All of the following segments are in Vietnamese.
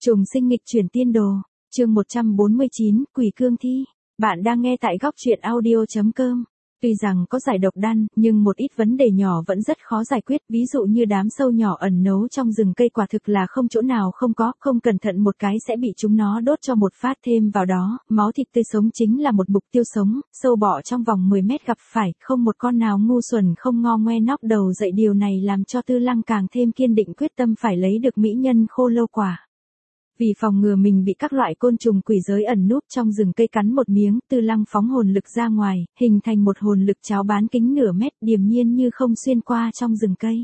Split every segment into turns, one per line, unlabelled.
Trùng sinh nghịch chuyển tiên đồ, chương 149, Quỷ Cương Thi. Bạn đang nghe tại góc truyện audio.com. Tuy rằng có giải độc đan, nhưng một ít vấn đề nhỏ vẫn rất khó giải quyết, ví dụ như đám sâu nhỏ ẩn nấu trong rừng cây quả thực là không chỗ nào không có, không cẩn thận một cái sẽ bị chúng nó đốt cho một phát, thêm vào đó, máu thịt tươi sống chính là một mục tiêu sống, sâu bọ trong vòng 10 mét gặp phải, không một con nào ngu xuẩn không ngo ngoe nóc đầu dậy, điều này làm cho Tư Lăng càng thêm kiên định quyết tâm phải lấy được mỹ nhân khô lâu quả. Vì phòng ngừa mình bị các loại côn trùng quỷ giới ẩn núp trong rừng cây cắn một miếng, Tư Lăng phóng hồn lực ra ngoài, hình thành một hồn lực cháo bán kính nửa mét, điềm nhiên như không xuyên qua trong rừng cây.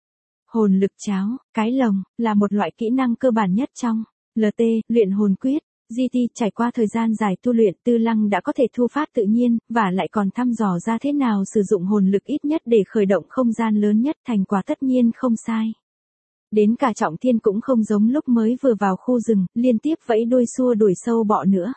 Hồn lực cháo, cái lồng, là một loại kỹ năng cơ bản nhất trong LT, luyện hồn quyết. GT, trải qua thời gian dài tu luyện, Tư Lăng đã có thể thu phát tự nhiên, và lại còn thăm dò ra thế nào sử dụng hồn lực ít nhất để khởi động không gian lớn nhất, thành quả tất nhiên không sai. Đến cả Trọng Thiên cũng không giống lúc mới vừa vào khu rừng, liên tiếp vẫy đuôi xua đuổi sâu bọ nữa.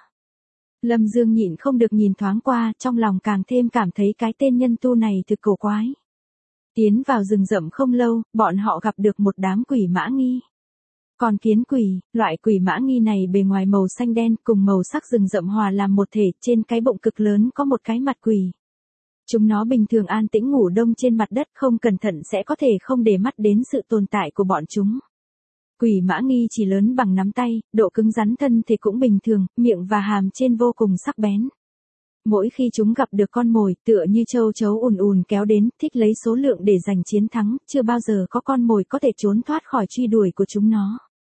Lâm Dương nhịn không được nhìn thoáng qua, trong lòng càng thêm cảm thấy cái tên nhân tu này thực cổ quái. Tiến vào rừng rậm không lâu, bọn họ gặp được một đám quỷ mã nghi. Còn kiến quỷ, loại quỷ mã nghi này bề ngoài màu xanh đen cùng màu sắc rừng rậm hòa làm một thể, trên cái bụng cực lớn có một cái mặt quỷ. Chúng nó bình thường an tĩnh ngủ đông trên mặt đất, không cẩn thận sẽ có thể không để mắt đến sự tồn tại của bọn chúng. Quỷ mã nghi chỉ lớn bằng nắm tay, độ cứng rắn thân thì cũng bình thường, miệng và hàm trên vô cùng sắc bén. Mỗi khi chúng gặp được con mồi, tựa như châu chấu ùn ùn kéo đến, thích lấy số lượng để giành chiến thắng, chưa bao giờ có con mồi có thể trốn thoát khỏi truy đuổi của chúng nó.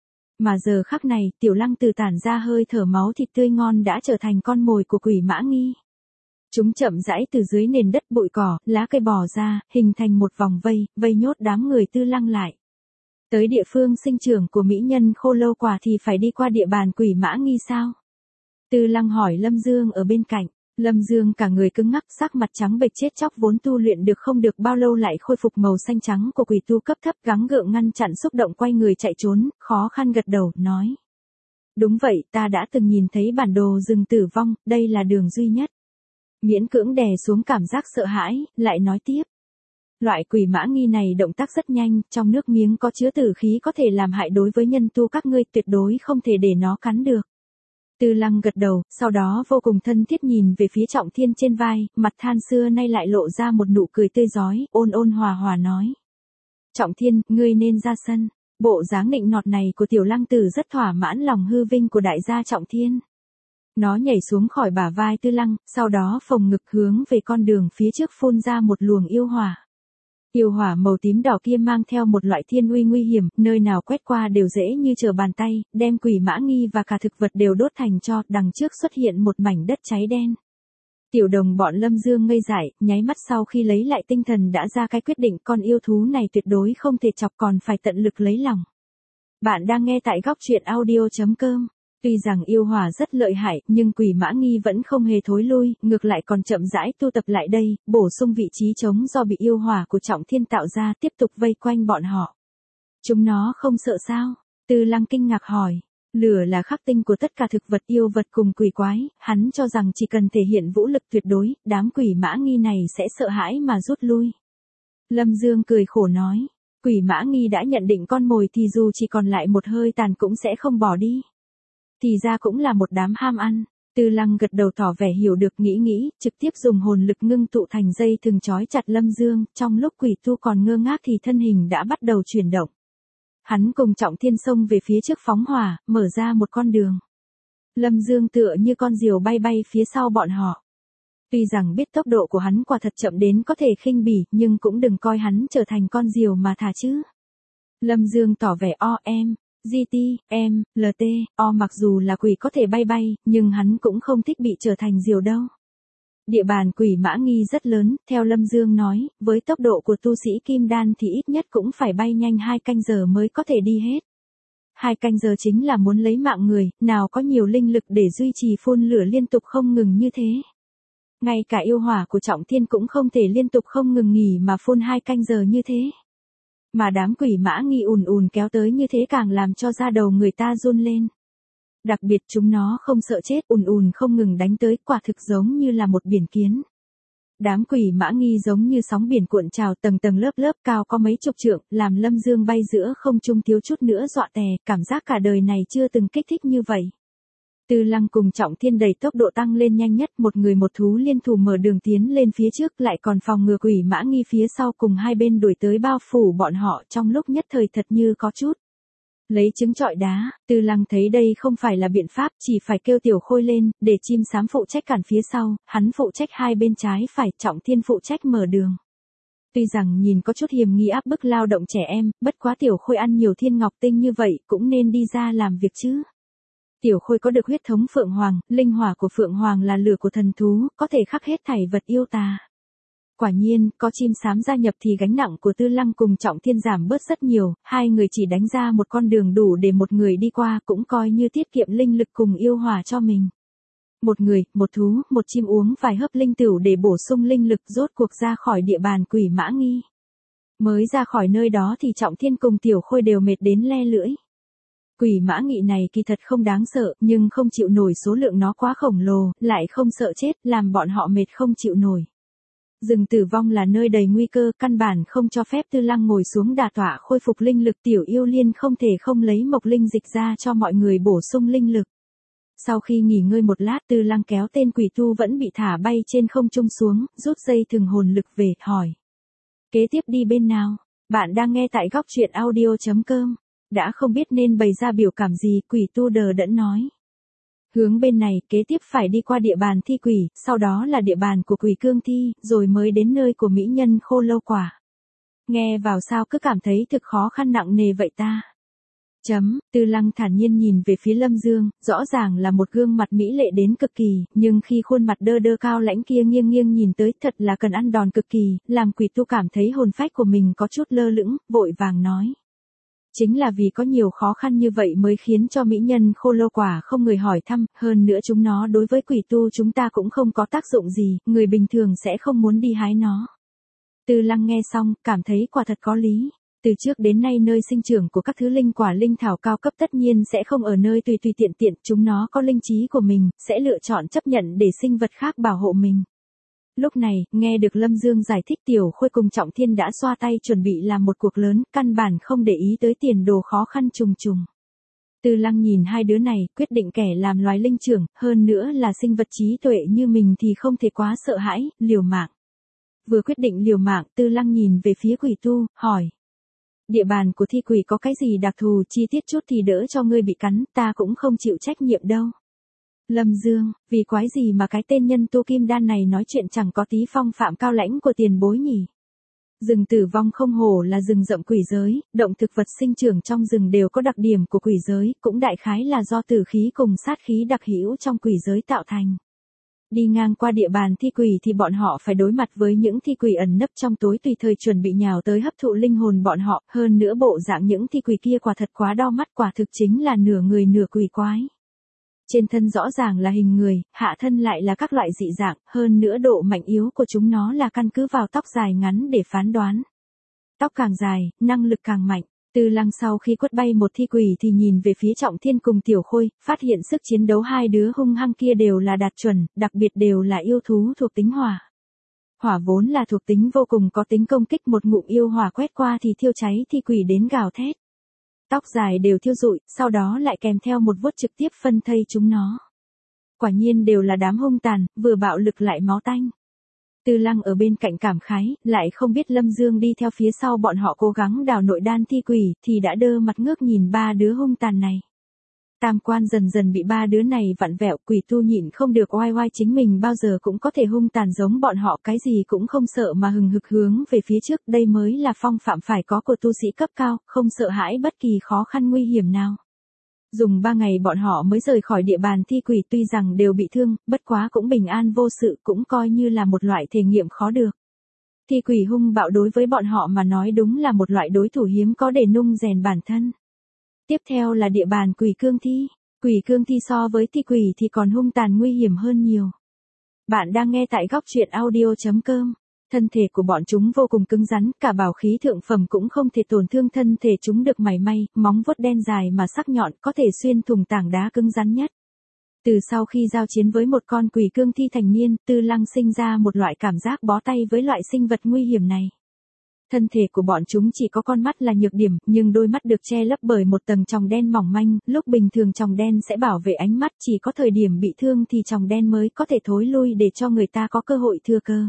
Mà giờ khắc này, Tiểu Lăng từ tản ra hơi thở máu thịt tươi ngon đã trở thành con mồi của quỷ mã nghi. Chúng chậm rãi từ dưới nền đất bụi cỏ, lá cây bò ra, hình thành một vòng vây nhốt đám người Tư Lăng lại. Tới địa phương sinh trưởng của mỹ nhân khô lâu quả thì phải đi qua địa bàn quỷ mã nghi sao? Tư Lăng hỏi Lâm Dương ở bên cạnh. Lâm Dương cả người cứng ngắc, sắc mặt trắng bệch, chết chóc, vốn tu luyện được không được bao lâu lại khôi phục màu xanh trắng của quỷ tu cấp thấp, gắng gượng ngăn chặn xúc động quay người chạy trốn, khó khăn gật đầu, nói. Đúng vậy, ta đã từng nhìn thấy bản đồ rừng tử vong, đây là đường duy nhất. Miễn cưỡng đè xuống cảm giác sợ hãi, lại nói tiếp. Loại quỷ mã nghi này động tác rất nhanh, trong nước miếng có chứa tử khí có thể làm hại đối với nhân tu các ngươi, tuyệt đối không thể để nó cắn được. Tư Lăng gật đầu, sau đó vô cùng thân thiết nhìn về phía Trọng Thiên trên vai, mặt than xưa nay lại lộ ra một nụ cười tươi rói, ôn hòa hòa nói. Trọng Thiên, ngươi nên ra sân. Bộ dáng nịnh nọt này của Tiểu Lăng Tử rất thỏa mãn lòng hư vinh của đại gia Trọng Thiên. Nó nhảy xuống khỏi bả vai Tư Lăng, sau đó phồng ngực hướng về con đường phía trước phun ra một luồng yêu hỏa. Yêu hỏa màu tím đỏ kia mang theo một loại thiên uy nguy hiểm, nơi nào quét qua đều dễ như trở bàn tay, đem quỷ mã nghi và cả thực vật đều đốt thành tro, đằng trước xuất hiện một mảnh đất cháy đen. Tiểu đồng bọn Lâm Dương ngây dại, nháy mắt sau khi lấy lại tinh thần đã ra cái quyết định, con yêu thú này tuyệt đối không thể chọc, còn phải tận lực lấy lòng. Bạn đang nghe tại góc truyện audio.com. Tuy rằng yêu hỏa rất lợi hại, nhưng quỷ mã nghi vẫn không hề thối lui, ngược lại còn chậm rãi tu tập lại đây, bổ sung vị trí trống do bị yêu hỏa của Trọng Thiên tạo ra, tiếp tục vây quanh bọn họ. Chúng nó không sợ sao? Tư Lăng kinh ngạc hỏi. Lửa là khắc tinh của tất cả thực vật, yêu vật cùng quỷ quái, hắn cho rằng chỉ cần thể hiện vũ lực tuyệt đối, đám quỷ mã nghi này sẽ sợ hãi mà rút lui. Lâm Dương cười khổ nói. Quỷ mã nghi đã nhận định con mồi thì dù chỉ còn lại một hơi tàn cũng sẽ không bỏ đi. Thì ra cũng là một đám ham ăn. Tư Lăng gật đầu tỏ vẻ hiểu được, nghĩ, trực tiếp dùng hồn lực ngưng tụ thành dây thừng trói chặt Lâm Dương, trong lúc quỷ tu còn ngơ ngác thì thân hình đã bắt đầu chuyển động. Hắn cùng Trọng Thiên xông về phía trước phóng hỏa, mở ra một con đường. Lâm Dương tựa như con diều bay phía sau bọn họ. Tuy rằng biết tốc độ của hắn quả thật chậm đến có thể khinh bỉ, nhưng cũng đừng coi hắn trở thành con diều mà thả chứ. Lâm Dương tỏ vẻ GT, LT, mặc dù là quỷ có thể bay, nhưng hắn cũng không thích bị trở thành diều đâu. Địa bàn quỷ mã nghi rất lớn, theo Lâm Dương nói, với tốc độ của tu sĩ kim đan thì ít nhất cũng phải bay nhanh 2 canh giờ mới có thể đi hết. 2 canh giờ chính là muốn lấy mạng người, nào có nhiều linh lực để duy trì phun lửa liên tục không ngừng như thế. Ngay cả yêu hỏa của Trọng Thiên cũng không thể liên tục không ngừng nghỉ mà phun 2 canh giờ như thế. Mà đám quỷ mã nghi ùn kéo tới như thế càng làm cho da đầu người ta run lên. Đặc biệt chúng nó không sợ chết, ùn không ngừng đánh tới, quả thực giống như là một biển kiến. Đám quỷ mã nghi giống như sóng biển cuộn trào tầng tầng lớp lớp cao có mấy chục trượng, làm Lâm Dương bay giữa không trung thiếu chút nữa dọa tè, cảm giác cả đời này chưa từng kích thích như vậy. Tư Lăng cùng Trọng Thiên đẩy tốc độ tăng lên nhanh nhất, một người một thú liên thủ mở đường tiến lên phía trước, lại còn phòng ngừa quỷ mã nghi phía sau cùng hai bên đuổi tới bao phủ bọn họ, trong lúc nhất thời thật như có chút lấy trứng trọi đá. Tư Lăng thấy đây không phải là biện pháp, chỉ phải kêu Tiểu Khôi lên, để chim sám phụ trách cản phía sau, hắn phụ trách hai bên trái phải, Trọng Thiên phụ trách mở đường. Tuy rằng nhìn có chút hiểm nghi áp bức lao động trẻ em, bất quá Tiểu Khôi ăn nhiều thiên ngọc tinh như vậy, cũng nên đi ra làm việc chứ. Tiểu Khôi có được huyết thống Phượng Hoàng, linh hỏa của Phượng Hoàng là lửa của thần thú, có thể khắc hết thảy vật yêu tà. Quả nhiên, có chim sám gia nhập thì gánh nặng của Tư Lăng cùng Trọng Thiên giảm bớt rất nhiều, hai người chỉ đánh ra một con đường đủ để một người đi qua, cũng coi như tiết kiệm linh lực cùng yêu hỏa cho mình. Một người, một thú, một chim uống vài hớp linh tửu để bổ sung linh lực, rốt cuộc ra khỏi địa bàn quỷ mã nghi. Mới ra khỏi nơi đó thì Trọng Thiên cùng Tiểu Khôi đều mệt đến le lưỡi. Quỷ mã nghị này kỳ thật không đáng sợ, nhưng không chịu nổi số lượng nó quá khổng lồ, lại không sợ chết, làm bọn họ mệt không chịu nổi. Rừng tử vong là nơi đầy nguy cơ, căn bản không cho phép Tư Lăng ngồi xuống đả tọa khôi phục linh lực. Tiểu Yêu Liên không thể không lấy mộc linh dịch ra cho mọi người bổ sung linh lực. Sau khi nghỉ ngơi một lát, Tư Lăng kéo tên quỷ tu vẫn bị thả bay trên không trung xuống, rút dây thừng hồn lực về, hỏi. Kế tiếp đi bên nào? Bạn đang nghe tại góc truyện audio.com. Đã không biết nên bày ra biểu cảm gì, quỷ tu đờ đẫn nói. Hướng bên này, kế tiếp phải đi qua địa bàn thi quỷ, sau đó là địa bàn của quỷ cương thi, rồi mới đến nơi của mỹ nhân khô lâu quả. Nghe vào sao cứ cảm thấy thực khó khăn nặng nề vậy ta. Tư Lăng thản nhiên nhìn về phía Lâm Dương, rõ ràng là một gương mặt mỹ lệ đến cực kỳ, nhưng khi khuôn mặt đơ đơ cao lãnh kia nghiêng nghiêng nhìn tới thật là cần ăn đòn cực kỳ, làm quỷ tu cảm thấy hồn phách của mình có chút lơ lửng, vội vàng nói. Chính là vì có nhiều khó khăn như vậy mới khiến cho mỹ nhân khô lâu quả không người hỏi thăm, hơn nữa chúng nó đối với quỷ tu chúng ta cũng không có tác dụng gì, người bình thường sẽ không muốn đi hái nó. Tư Lăng nghe xong, cảm thấy quả thật có lý. Từ trước đến nay nơi sinh trưởng của các thứ linh quả linh thảo cao cấp tất nhiên sẽ không ở nơi tùy tùy tiện tiện, chúng nó có linh trí của mình, sẽ lựa chọn chấp nhận để sinh vật khác bảo hộ mình. Lúc này, nghe được Lâm Dương giải thích, Tiểu Khôi cùng Trọng Thiên đã xoa tay chuẩn bị làm một cuộc lớn, căn bản không để ý tới tiền đồ khó khăn trùng trùng. Tư Lăng nhìn hai đứa này, quyết định kẻ làm loài linh trưởng, hơn nữa là sinh vật trí tuệ như mình thì không thể quá sợ hãi, liều mạng. Vừa quyết định liều mạng, Tư Lăng nhìn về phía quỷ tu, hỏi. Địa bàn của thi quỷ có cái gì đặc thù chi tiết chút thì đỡ cho ngươi bị cắn, ta cũng không chịu trách nhiệm đâu. Lâm Dương, vì quái gì mà cái tên nhân tu kim đan này nói chuyện chẳng có tí phong phạm cao lãnh của tiền bối nhỉ? Rừng tử vong không hổ là rừng rậm quỷ giới, động thực vật sinh trưởng trong rừng đều có đặc điểm của quỷ giới, cũng đại khái là do tử khí cùng sát khí đặc hữu trong quỷ giới tạo thành. Đi ngang qua địa bàn thi quỷ thì bọn họ phải đối mặt với những thi quỷ ẩn nấp trong tối tùy thời chuẩn bị nhào tới hấp thụ linh hồn bọn họ, hơn nữa bộ dạng những thi quỷ kia quả thật quá đau mắt, quả thực chính là nửa người nửa quỷ quái. Trên thân rõ ràng là hình người, hạ thân lại là các loại dị dạng, hơn nữa độ mạnh yếu của chúng nó là căn cứ vào tóc dài ngắn để phán đoán. Tóc càng dài, năng lực càng mạnh. Tư Lăng sau khi quất bay một thi quỷ thì nhìn về phía Trọng Thiên cùng Tiểu Khôi, phát hiện sức chiến đấu hai đứa hung hăng kia đều là đạt chuẩn, đặc biệt đều là yêu thú thuộc tính hỏa. Hỏa vốn là thuộc tính vô cùng có tính công kích, một ngụm yêu hỏa quét qua thì thiêu cháy thi quỷ đến gào thét. Tóc dài đều thiêu rụi, sau đó lại kèm theo một vuốt trực tiếp phân thây chúng nó. Quả nhiên đều là đám hung tàn, vừa bạo lực lại máu tanh. Tư Lăng ở bên cạnh cảm khái, lại không biết Lâm Dương đi theo phía sau bọn họ cố gắng đào nội đan thi quỷ, thì đã đơ mặt ngước nhìn ba đứa hung tàn này. Tam quan dần dần bị ba đứa này vặn vẹo, quỷ tu nhịn không được oai oai chính mình bao giờ cũng có thể hung tàn giống bọn họ, cái gì cũng không sợ mà hừng hực hướng về phía trước, đây mới là phong phạm phải có của tu sĩ cấp cao, không sợ hãi bất kỳ khó khăn nguy hiểm nào. Dùng 3 ngày bọn họ mới rời khỏi địa bàn thi quỷ, tuy rằng đều bị thương, bất quá cũng bình an vô sự, cũng coi như là một loại thể nghiệm khó được. Thi quỷ hung bạo đối với bọn họ mà nói đúng là một loại đối thủ hiếm có để nung rèn bản thân. Tiếp theo là địa bàn quỷ cương thi. Quỷ cương thi so với thi quỷ thì còn hung tàn nguy hiểm hơn nhiều. Bạn đang nghe tại góc truyện audio.com. Thân thể của bọn chúng vô cùng cứng rắn, cả bảo khí thượng phẩm cũng không thể tổn thương thân thể chúng được mảy may, móng vuốt đen dài mà sắc nhọn có thể xuyên thủng tảng đá cứng rắn nhất. Từ sau khi giao chiến với một con quỷ cương thi thành niên, Tư Lăng sinh ra một loại cảm giác bó tay với loại sinh vật nguy hiểm này. Thân thể của bọn chúng chỉ có con mắt là nhược điểm, nhưng đôi mắt được che lấp bởi một tầng tròng đen mỏng manh, lúc bình thường tròng đen sẽ bảo vệ ánh mắt, chỉ có thời điểm bị thương thì tròng đen mới có thể thối lui để cho người ta có cơ hội thừa cơ.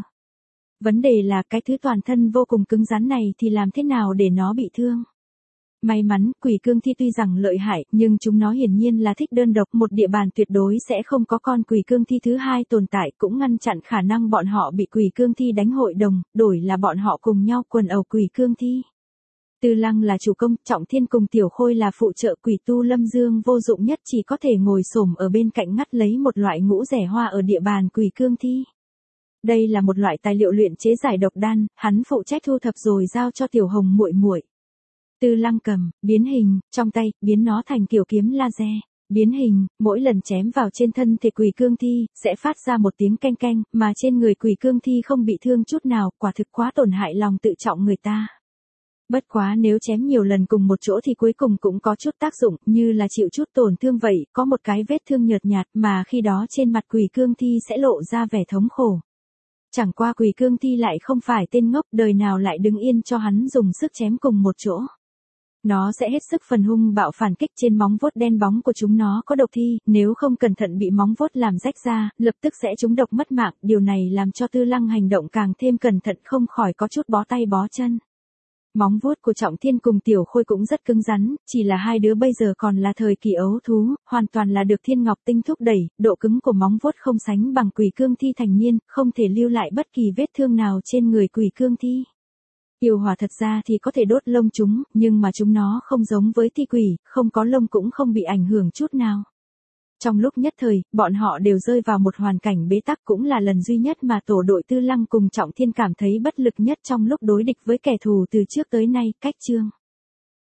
Vấn đề là cái thứ toàn thân vô cùng cứng rắn này thì làm thế nào để nó bị thương? May mắn, quỷ cương thi tuy rằng lợi hại, nhưng chúng nó hiển nhiên là thích đơn độc, một địa bàn tuyệt đối sẽ không có con quỷ cương thi thứ hai tồn tại, cũng ngăn chặn khả năng bọn họ bị quỷ cương thi đánh hội đồng, đổi là bọn họ cùng nhau quần ẩu quỷ cương thi. Tư Lăng là chủ công, Trọng Thiên cùng Tiểu Khôi là phụ trợ, quỷ tu Lâm Dương vô dụng nhất chỉ có thể ngồi xổm ở bên cạnh ngắt lấy một loại ngũ rẻ hoa ở địa bàn quỷ cương thi. Đây là một loại tài liệu luyện chế giải độc đan, hắn phụ trách thu thập rồi giao cho Tiểu Hồng muội muội. Tư Lăng cầm, biến hình, trong tay, biến nó thành kiểu kiếm laser. Biến hình, mỗi lần chém vào trên thân thể quỷ cương thi, sẽ phát ra một tiếng keng keng, mà trên người quỷ cương thi không bị thương chút nào, quả thực quá tổn hại lòng tự trọng người ta. Bất quá nếu chém nhiều lần cùng một chỗ thì cuối cùng cũng có chút tác dụng, như là chịu chút tổn thương vậy, có một cái vết thương nhợt nhạt mà khi đó trên mặt quỷ cương thi sẽ lộ ra vẻ thống khổ. Chẳng qua quỷ cương thi lại không phải tên ngốc, đời nào lại đứng yên cho hắn dùng sức chém cùng một chỗ. Nó sẽ hết sức phần hung bạo phản kích, trên móng vuốt đen bóng của chúng nó có độc thi, nếu không cẩn thận bị móng vuốt làm rách ra, lập tức sẽ trúng độc mất mạng, điều này làm cho Tư Lăng hành động càng thêm cẩn thận, không khỏi có chút bó tay bó chân. Móng vuốt của Trọng Thiên cùng Tiểu Khôi cũng rất cứng rắn, chỉ là hai đứa bây giờ còn là thời kỳ ấu thú, hoàn toàn là được Thiên Ngọc Tinh thúc đẩy, độ cứng của móng vuốt không sánh bằng quỷ cương thi thành niên, không thể lưu lại bất kỳ vết thương nào trên người quỷ cương thi. Yêu hỏa thật ra thì có thể đốt lông chúng, nhưng mà chúng nó không giống với thi quỷ, không có lông cũng không bị ảnh hưởng chút nào. Trong lúc nhất thời, bọn họ đều rơi vào một hoàn cảnh bế tắc, cũng là lần duy nhất mà tổ đội Tư Lăng cùng Trọng Thiên cảm thấy bất lực nhất trong lúc đối địch với kẻ thù từ trước tới nay. Cách chương